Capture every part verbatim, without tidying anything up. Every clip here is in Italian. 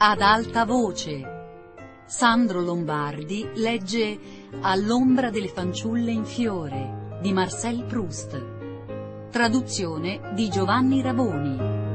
Ad alta voce. Sandro Lombardi legge All'ombra delle fanciulle in fiore di Marcel Proust. Traduzione di Giovanni Raboni.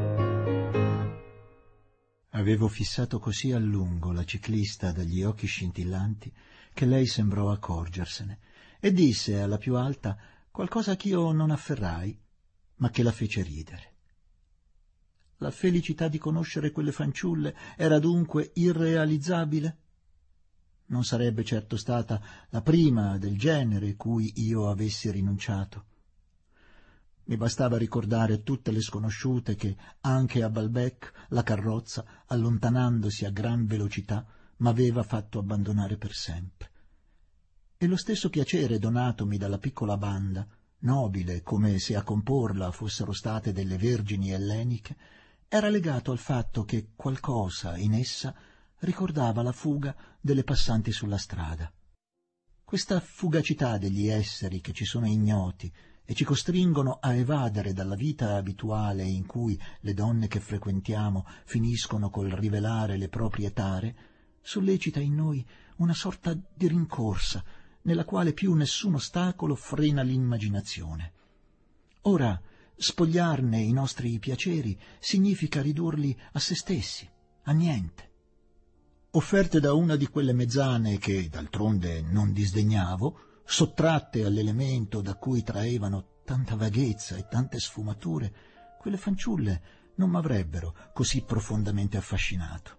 Avevo fissato così a lungo la ciclista dagli occhi scintillanti che lei sembrò accorgersene e disse alla più alta qualcosa ch'io non afferrai, ma che la fece ridere. La felicità di conoscere quelle fanciulle era dunque irrealizzabile? Non sarebbe certo stata la prima del genere cui io avessi rinunciato. Mi bastava ricordare tutte le sconosciute che, anche a Balbec, la carrozza, allontanandosi a gran velocità, m'aveva fatto abbandonare per sempre. E lo stesso piacere donatomi dalla piccola banda, nobile come se a comporla fossero state delle vergini elleniche, era legato al fatto che qualcosa in essa ricordava la fuga delle passanti sulla strada. Questa fugacità degli esseri che ci sono ignoti e ci costringono a evadere dalla vita abituale in cui le donne che frequentiamo finiscono col rivelare le proprie tare, sollecita in noi una sorta di rincorsa nella quale più nessun ostacolo frena l'immaginazione. Ora, spogliarne i nostri piaceri significa ridurli a se stessi, a niente. Offerte da una di quelle mezzane che, d'altronde, non disdegnavo, sottratte all'elemento da cui traevano tanta vaghezza e tante sfumature, quelle fanciulle non m'avrebbero così profondamente affascinato.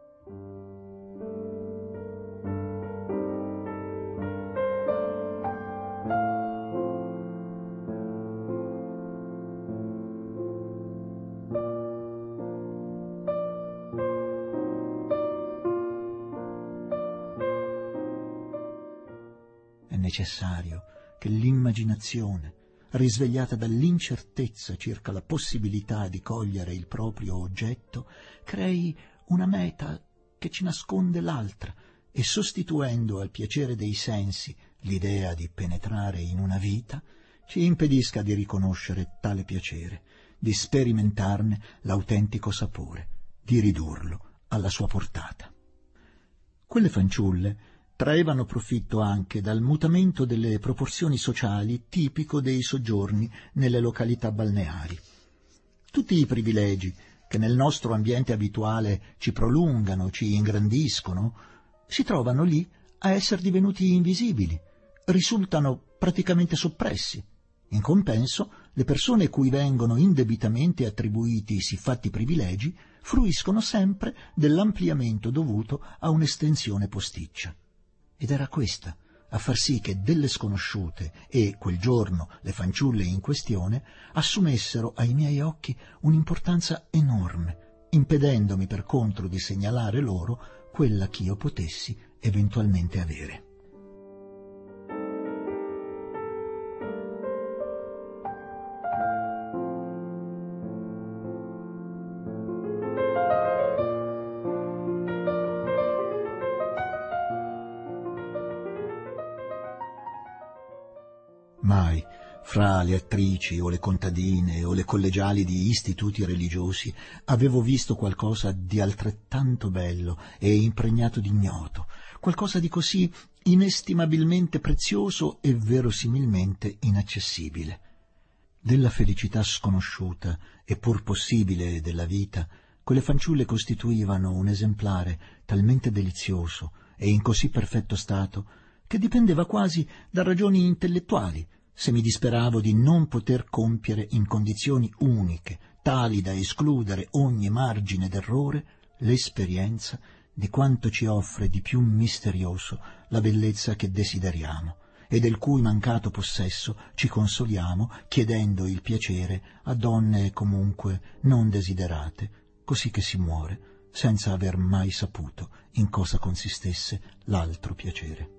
Necessario che l'immaginazione, risvegliata dall'incertezza circa la possibilità di cogliere il proprio oggetto, crei una meta che ci nasconde l'altra e, sostituendo al piacere dei sensi l'idea di penetrare in una vita, ci impedisca di riconoscere tale piacere, di sperimentarne l'autentico sapore, di ridurlo alla sua portata. Quelle fanciulle traevano profitto anche dal mutamento delle proporzioni sociali tipico dei soggiorni nelle località balneari. Tutti i privilegi che nel nostro ambiente abituale ci prolungano, ci ingrandiscono, si trovano lì a essere divenuti invisibili, risultano praticamente soppressi. In compenso, le persone cui vengono indebitamente attribuiti siffatti privilegi fruiscono sempre dell'ampliamento dovuto a un'estensione posticcia. Ed era questa a far sì che delle sconosciute e, quel giorno, le fanciulle in questione assumessero ai miei occhi un'importanza enorme, impedendomi per contro di segnalare loro quella ch'io potessi eventualmente avere. Mai, fra le attrici o le contadine o le collegiali di istituti religiosi, avevo visto qualcosa di altrettanto bello e impregnato d'ignoto, qualcosa di così inestimabilmente prezioso e verosimilmente inaccessibile. Della felicità sconosciuta e pur possibile della vita, quelle fanciulle costituivano un esemplare talmente delizioso e in così perfetto stato che dipendeva quasi da ragioni intellettuali se mi disperavo di non poter compiere in condizioni uniche, tali da escludere ogni margine d'errore, l'esperienza di quanto ci offre di più misterioso la bellezza che desideriamo e del cui mancato possesso ci consoliamo chiedendo il piacere a donne comunque non desiderate, così che si muore senza aver mai saputo in cosa consistesse l'altro piacere.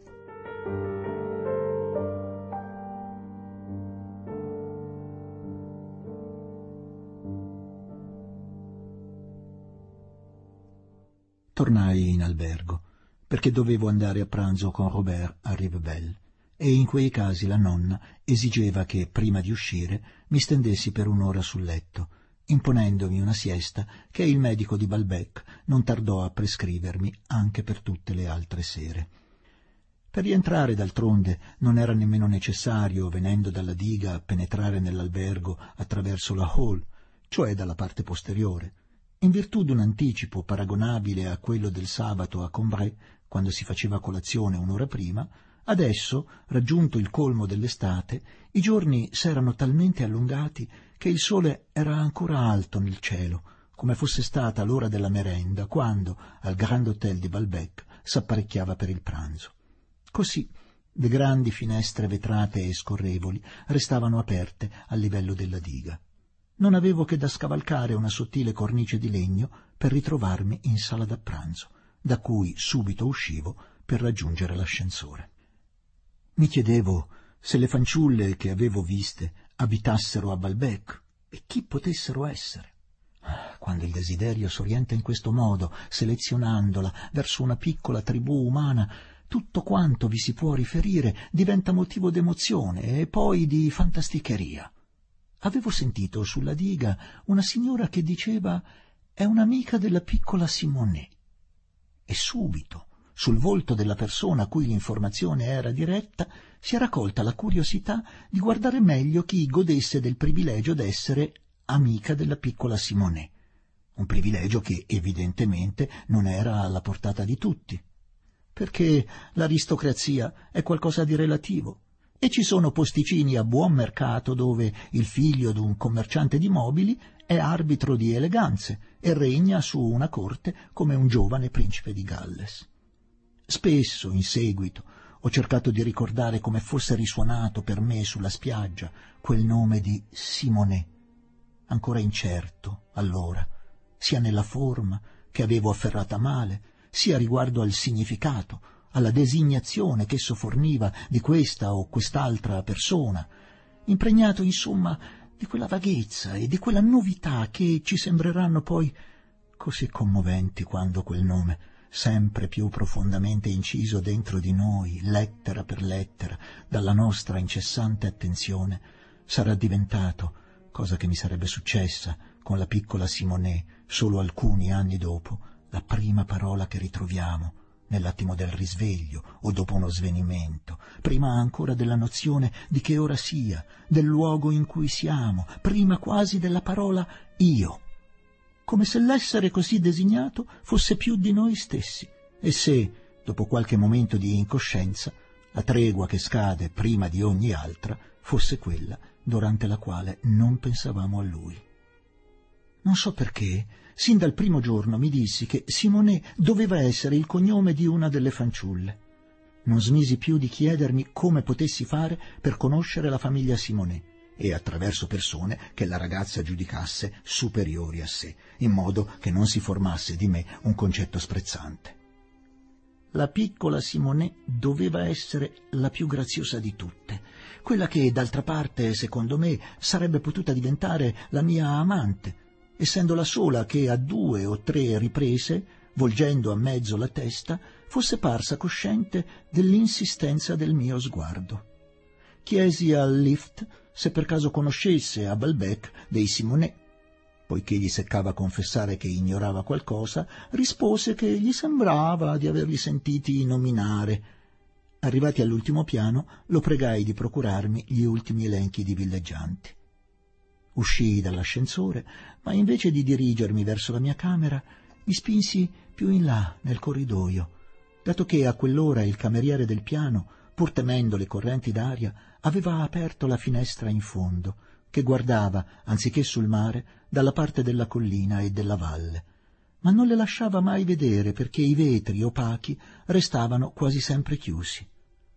Tornai in albergo, perché dovevo andare a pranzo con Robert a Rivebelle, e in quei casi la nonna esigeva che, prima di uscire, mi stendessi per un'ora sul letto, imponendomi una siesta che il medico di Balbec non tardò a prescrivermi anche per tutte le altre sere. Per rientrare, d'altronde, non era nemmeno necessario, venendo dalla diga, penetrare nell'albergo attraverso la hall, cioè dalla parte posteriore, in virtù d'un anticipo paragonabile a quello del sabato a Combray, quando si faceva colazione un'ora prima. Adesso, raggiunto il colmo dell'estate, i giorni s'erano talmente allungati che il sole era ancora alto nel cielo, come fosse stata l'ora della merenda, quando, al Grand Hotel di Balbec, s'apparecchiava per il pranzo. Così le grandi finestre vetrate e scorrevoli restavano aperte al livello della diga. Non avevo che da scavalcare una sottile cornice di legno per ritrovarmi in sala da pranzo, da cui subito uscivo per raggiungere l'ascensore. Mi chiedevo se le fanciulle che avevo viste abitassero a Balbec e chi potessero essere. Quando il desiderio s'orienta in questo modo, selezionandola verso una piccola tribù umana, tutto quanto vi si può riferire diventa motivo d'emozione e poi di fantasticheria. Avevo sentito sulla diga una signora che diceva «è un'amica della piccola Simonet» e subito, sul volto della persona a cui l'informazione era diretta, si era colta la curiosità di guardare meglio chi godesse del privilegio d'essere amica della piccola Simonet, un privilegio che evidentemente non era alla portata di tutti, perché l'aristocrazia è qualcosa di relativo e ci sono posticini a buon mercato dove il figlio d'un commerciante di mobili è arbitro di eleganze e regna su una corte come un giovane principe di Galles. Spesso, in seguito, ho cercato di ricordare come fosse risuonato per me sulla spiaggia quel nome di Simonet, ancora incerto, allora, sia nella forma che avevo afferrata male, sia riguardo al significato, alla designazione che esso forniva di questa o quest'altra persona, impregnato, insomma, di quella vaghezza e di quella novità che ci sembreranno poi così commoventi quando quel nome, sempre più profondamente inciso dentro di noi, lettera per lettera, dalla nostra incessante attenzione, sarà diventato, cosa che mi sarebbe successa con la piccola Simonet solo alcuni anni dopo, la prima parola che ritroviamo nell'attimo del risveglio o dopo uno svenimento, prima ancora della nozione di che ora sia, del luogo in cui siamo, prima quasi della parola io, come se l'essere così designato fosse più di noi stessi e se, dopo qualche momento di incoscienza, la tregua che scade prima di ogni altra fosse quella durante la quale non pensavamo a lui. Non so perché, sin dal primo giorno mi dissi che Simonet doveva essere il cognome di una delle fanciulle. Non smisi più di chiedermi come potessi fare per conoscere la famiglia Simonet e attraverso persone che la ragazza giudicasse superiori a sé, in modo che non si formasse di me un concetto sprezzante. La piccola Simonet doveva essere la più graziosa di tutte, quella che, d'altra parte, secondo me, sarebbe potuta diventare la mia amante, essendo la sola che a due o tre riprese, volgendo a mezzo la testa, fosse parsa cosciente dell'insistenza del mio sguardo. Chiesi al lift se per caso conoscesse a Balbec dei Simonet. Poiché gli seccava confessare che ignorava qualcosa, rispose che gli sembrava di averli sentiti nominare. Arrivati all'ultimo piano, lo pregai di procurarmi gli ultimi elenchi di villeggianti. Uscii dall'ascensore, ma invece di dirigermi verso la mia camera, mi spinsi più in là, nel corridoio, dato che a quell'ora il cameriere del piano, pur temendo le correnti d'aria, aveva aperto la finestra in fondo, che guardava, anziché sul mare, dalla parte della collina e della valle, ma non le lasciava mai vedere perché i vetri opachi restavano quasi sempre chiusi.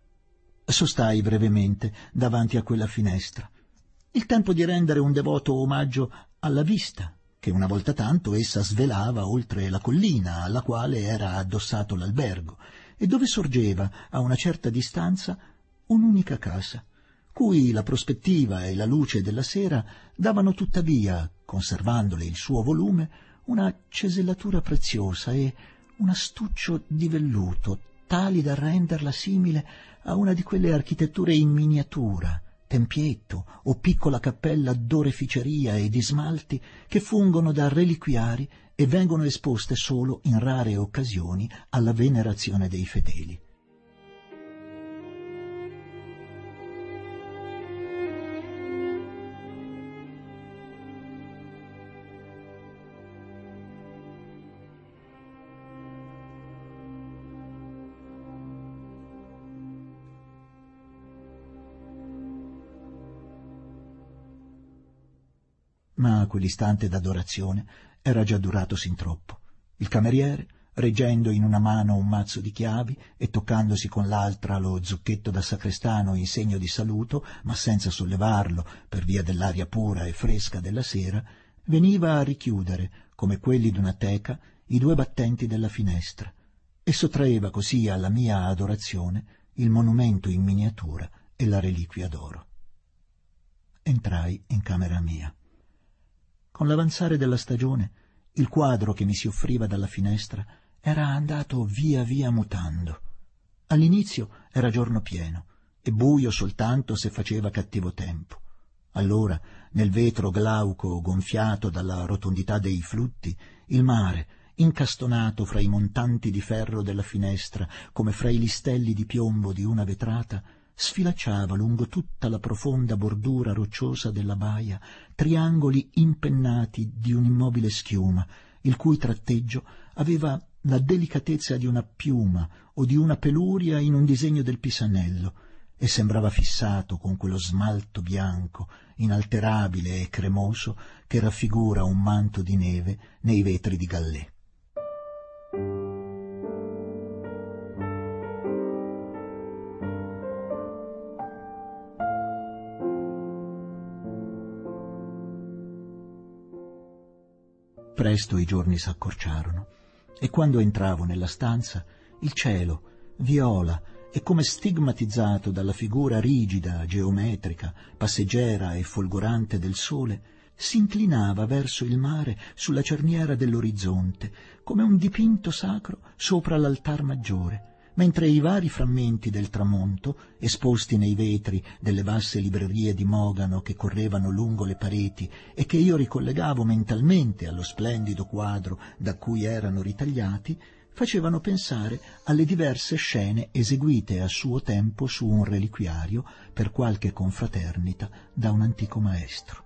Sostai brevemente davanti a quella finestra, il tempo di rendere un devoto omaggio alla vista, che una volta tanto essa svelava oltre la collina alla quale era addossato l'albergo e dove sorgeva a una certa distanza un'unica casa, cui la prospettiva e la luce della sera davano tuttavia, conservandole il suo volume, una cesellatura preziosa e un astuccio di velluto, tali da renderla simile a una di quelle architetture in miniatura tempietto o piccola cappella d'oreficeria e di smalti che fungono da reliquiari e vengono esposte solo in rare occasioni alla venerazione dei fedeli. Ma quell'istante d'adorazione era già durato sin troppo. Il cameriere, reggendo in una mano un mazzo di chiavi e toccandosi con l'altra lo zucchetto da sacrestano in segno di saluto, ma senza sollevarlo per via dell'aria pura e fresca della sera, veniva a richiudere, come quelli d'una teca, i due battenti della finestra e sottraeva così alla mia adorazione il monumento in miniatura e la reliquia d'oro. Entrai in camera mia. Con l'avanzare della stagione, il quadro che mi si offriva dalla finestra era andato via via mutando. All'inizio era giorno pieno e buio soltanto se faceva cattivo tempo. Allora, nel vetro glauco gonfiato dalla rotondità dei flutti, il mare, incastonato fra i montanti di ferro della finestra come fra i listelli di piombo di una vetrata, sfilacciava lungo tutta la profonda bordura rocciosa della baia triangoli impennati di un'immobile schiuma, il cui tratteggio aveva la delicatezza di una piuma o di una peluria in un disegno del Pisanello, e sembrava fissato con quello smalto bianco, inalterabile e cremoso, che raffigura un manto di neve nei vetri di Gallè. Presto i giorni s'accorciarono e quando entravo nella stanza il cielo, viola e come stigmatizzato dalla figura rigida, geometrica, passeggera e folgorante del sole, si inclinava verso il mare sulla cerniera dell'orizzonte come un dipinto sacro sopra l'altar maggiore, mentre i vari frammenti del tramonto, esposti nei vetri delle vaste librerie di Mogano che correvano lungo le pareti e che io ricollegavo mentalmente allo splendido quadro da cui erano ritagliati, facevano pensare alle diverse scene eseguite a suo tempo su un reliquiario per qualche confraternita da un antico maestro.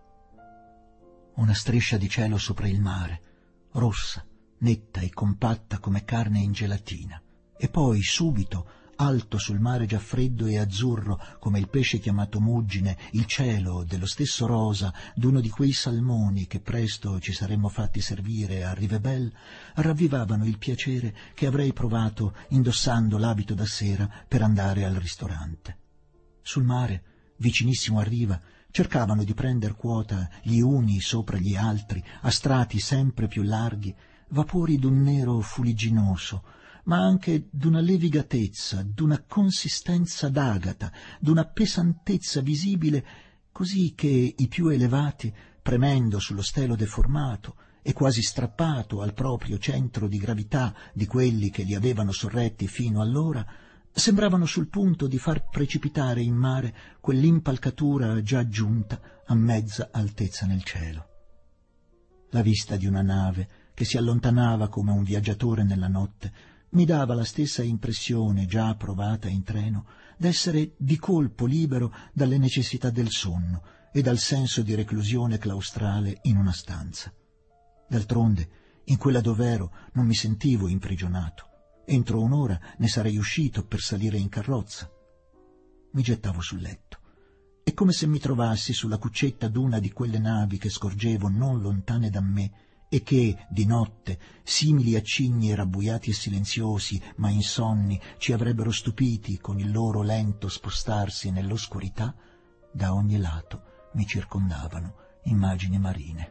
Una striscia di cielo sopra il mare, rossa, netta e compatta come carne in gelatina, e poi subito, alto sul mare già freddo e azzurro come il pesce chiamato muggine, il cielo dello stesso rosa d'uno di quei salmoni che presto ci saremmo fatti servire a Rivebelle, ravvivavano il piacere che avrei provato indossando l'abito da sera per andare al ristorante. Sul mare, vicinissimo a riva, cercavano di prender quota gli uni sopra gli altri, a strati sempre più larghi, vapori d'un nero fuligginoso, ma anche d'una levigatezza, d'una consistenza d'agata, d'una pesantezza visibile, così che i più elevati, premendo sullo stelo deformato e quasi strappato al proprio centro di gravità di quelli che li avevano sorretti fino allora, sembravano sul punto di far precipitare in mare quell'impalcatura già giunta a mezza altezza nel cielo. La vista di una nave che si allontanava come un viaggiatore nella notte mi dava la stessa impressione, già provata in treno, d'essere di colpo libero dalle necessità del sonno e dal senso di reclusione claustrale in una stanza. D'altronde, in quella dov'ero non mi sentivo imprigionato. Entro un'ora ne sarei uscito per salire in carrozza. Mi gettavo sul letto. È come se mi trovassi sulla cuccetta d'una di quelle navi che scorgevo non lontane da me e che, di notte, simili a cigni rabbuiati e silenziosi, ma insonni, ci avrebbero stupiti con il loro lento spostarsi nell'oscurità. Da ogni lato mi circondavano immagini marine.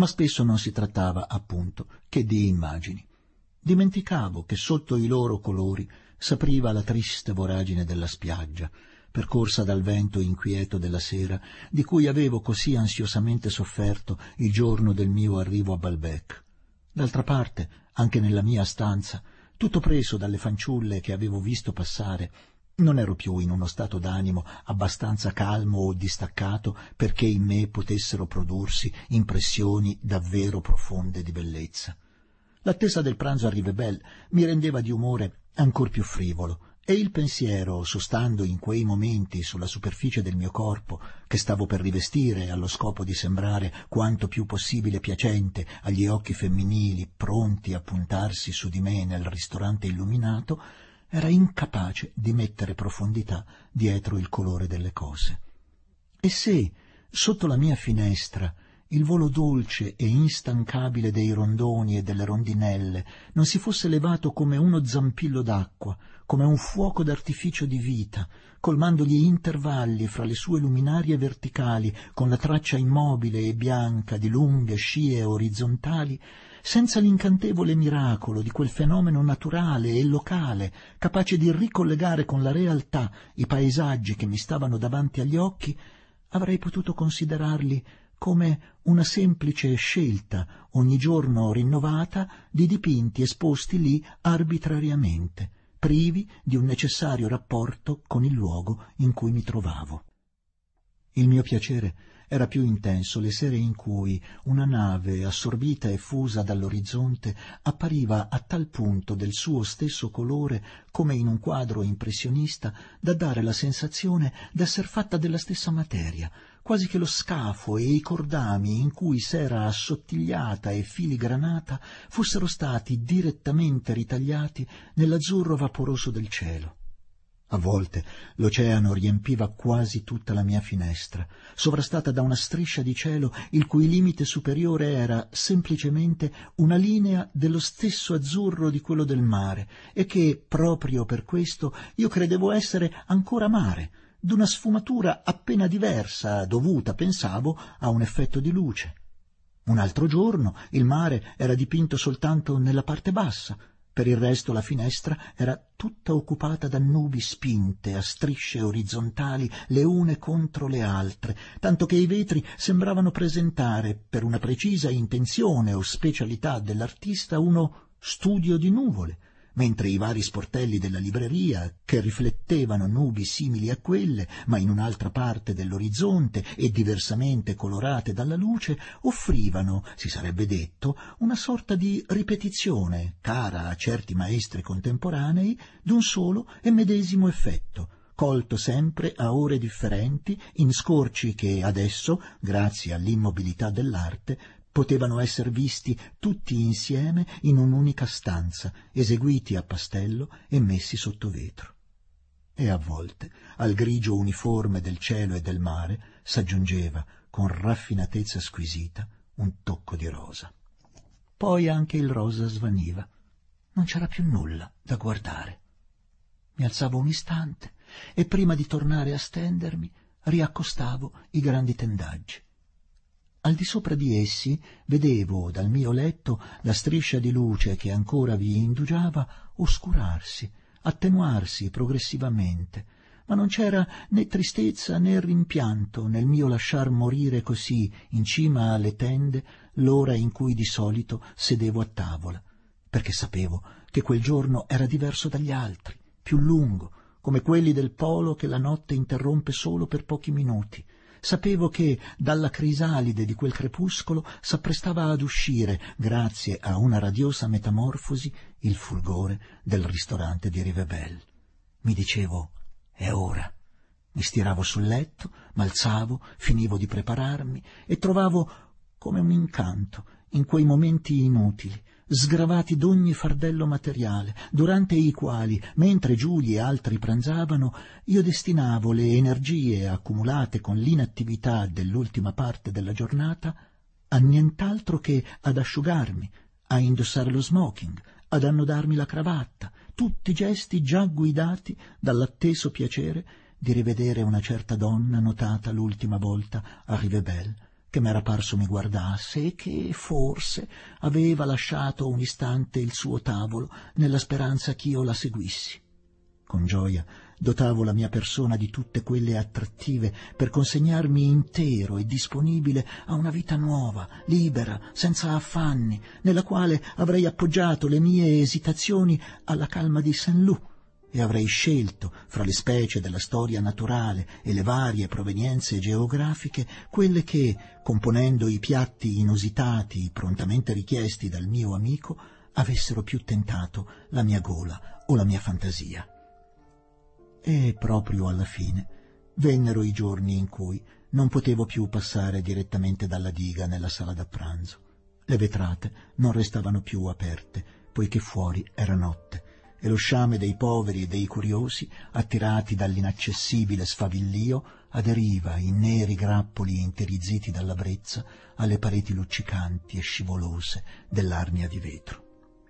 ma spesso non si trattava, appunto, che di immagini. Dimenticavo che sotto i loro colori s'apriva la triste voragine della spiaggia, percorsa dal vento inquieto della sera, di cui avevo così ansiosamente sofferto il giorno del mio arrivo a Balbec. D'altra parte, anche nella mia stanza, tutto preso dalle fanciulle che avevo visto passare, non ero più in uno stato d'animo abbastanza calmo o distaccato perché in me potessero prodursi impressioni davvero profonde di bellezza. L'attesa del pranzo a Rivebelle mi rendeva di umore ancor più frivolo, e il pensiero, sostando in quei momenti sulla superficie del mio corpo, che stavo per rivestire allo scopo di sembrare quanto più possibile piacente agli occhi femminili pronti a puntarsi su di me nel ristorante illuminato, era incapace di mettere profondità dietro il colore delle cose. E se, sotto la mia finestra, il volo dolce e instancabile dei rondoni e delle rondinelle non si fosse levato come uno zampillo d'acqua, come un fuoco d'artificio di vita, colmando gli intervalli fra le sue luminarie verticali con la traccia immobile e bianca di lunghe scie orizzontali, senza l'incantevole miracolo di quel fenomeno naturale e locale, capace di ricollegare con la realtà i paesaggi che mi stavano davanti agli occhi, avrei potuto considerarli come una semplice scelta, ogni giorno rinnovata, di dipinti esposti lì arbitrariamente, privi di un necessario rapporto con il luogo in cui mi trovavo. Il mio piacere era più intenso le sere in cui una nave assorbita e fusa dall'orizzonte appariva a tal punto del suo stesso colore come in un quadro impressionista da dare la sensazione d'esser fatta della stessa materia, quasi che lo scafo e i cordami in cui s'era assottigliata e filigranata fossero stati direttamente ritagliati nell'azzurro vaporoso del cielo. A volte l'oceano riempiva quasi tutta la mia finestra, sovrastata da una striscia di cielo il cui limite superiore era semplicemente una linea dello stesso azzurro di quello del mare, e che, proprio per questo, io credevo essere ancora mare, d'una sfumatura appena diversa, dovuta, pensavo, a un effetto di luce. Un altro giorno il mare era dipinto soltanto nella parte bassa. Per il resto la finestra era tutta occupata da nubi spinte a strisce orizzontali le une contro le altre, tanto che i vetri sembravano presentare, per una precisa intenzione o specialità dell'artista, uno studio di nuvole, mentre i vari sportelli della libreria, che riflettevano nubi simili a quelle, ma in un'altra parte dell'orizzonte e diversamente colorate dalla luce, offrivano, si sarebbe detto, una sorta di ripetizione, cara a certi maestri contemporanei, d'un solo e medesimo effetto, colto sempre a ore differenti in scorci che adesso, grazie all'immobilità dell'arte, potevano esser visti tutti insieme in un'unica stanza, eseguiti a pastello e messi sotto vetro. E a volte al grigio uniforme del cielo e del mare s'aggiungeva, con raffinatezza squisita, un tocco di rosa. Poi anche il rosa svaniva. Non c'era più nulla da guardare. Mi alzavo un istante e prima di tornare a stendermi riaccostavo i grandi tendaggi. Al di sopra di essi vedevo dal mio letto la striscia di luce che ancora vi indugiava oscurarsi, attenuarsi progressivamente, ma non c'era né tristezza né rimpianto nel mio lasciar morire così in cima alle tende l'ora in cui di solito sedevo a tavola, perché sapevo che quel giorno era diverso dagli altri, più lungo, come quelli del polo che la notte interrompe solo per pochi minuti. Sapevo che dalla crisalide di quel crepuscolo s'apprestava ad uscire, grazie a una radiosa metamorfosi, il fulgore del ristorante di Rivebelle. Mi dicevo, è ora. Mi stiravo sul letto, m'alzavo, finivo di prepararmi e trovavo come un incanto in quei momenti inutili, sgravati d'ogni fardello materiale, durante i quali, mentre Giulia e altri pranzavano, io destinavo le energie accumulate con l'inattività dell'ultima parte della giornata a nient'altro che ad asciugarmi, a indossare lo smoking, ad annodarmi la cravatta, tutti gesti già guidati dall'atteso piacere di rivedere una certa donna notata l'ultima volta a Rivebelle, che m'era parso mi guardasse e che, forse, aveva lasciato un istante il suo tavolo nella speranza ch'io la seguissi. Con gioia dotavo la mia persona di tutte quelle attrattive per consegnarmi intero e disponibile a una vita nuova, libera, senza affanni, nella quale avrei appoggiato le mie esitazioni alla calma di Saint-Loup e avrei scelto, fra le specie della storia naturale e le varie provenienze geografiche, quelle che, componendo i piatti inusitati prontamente richiesti dal mio amico, avessero più tentato la mia gola o la mia fantasia. E proprio alla fine vennero i giorni in cui non potevo più passare direttamente dalla diga nella sala da pranzo. Le vetrate non restavano più aperte, poiché fuori era notte, e lo sciame dei poveri e dei curiosi, attirati dall'inaccessibile sfavillio, aderiva in neri grappoli interizziti dalla brezza alle pareti luccicanti e scivolose dell'arnia di vetro.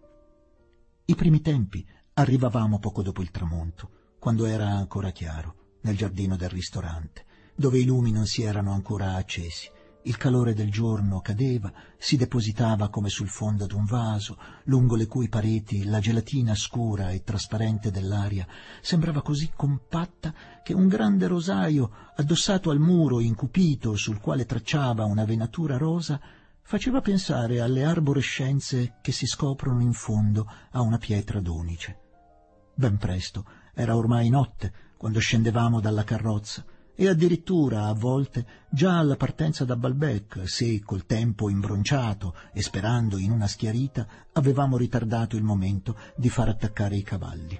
I primi tempi arrivavamo poco dopo il tramonto, quando era ancora chiaro, nel giardino del ristorante, dove i lumi non si erano ancora accesi. Il calore del giorno cadeva, si depositava come sul fondo d'un vaso, lungo le cui pareti la gelatina scura e trasparente dell'aria sembrava così compatta che un grande rosaio, addossato al muro incupito sul quale tracciava una venatura rosa, faceva pensare alle arborescenze che si scoprono in fondo a una pietra d'onice. Ben presto era ormai notte quando scendevamo dalla carrozza, e addirittura a volte già alla partenza da Balbec, se col tempo imbronciato e sperando in una schiarita avevamo ritardato il momento di far attaccare i cavalli.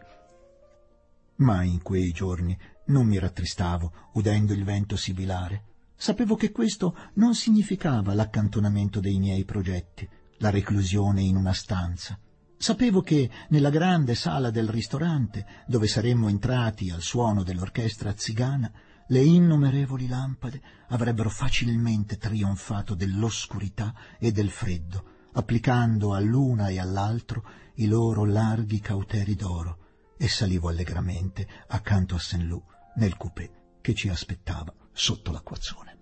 Ma in quei giorni non mi rattristavo udendo il vento sibilare. Sapevo che questo non significava l'accantonamento dei miei progetti, la reclusione in una stanza. Sapevo che nella grande sala del ristorante, dove saremmo entrati al suono dell'orchestra zigana, le innumerevoli lampade avrebbero facilmente trionfato dell'oscurità e del freddo, applicando all'una e all'altro i loro larghi cauteri d'oro, e salivo allegramente accanto a Saint-Loup nel coupé che ci aspettava sotto l'acquazzone.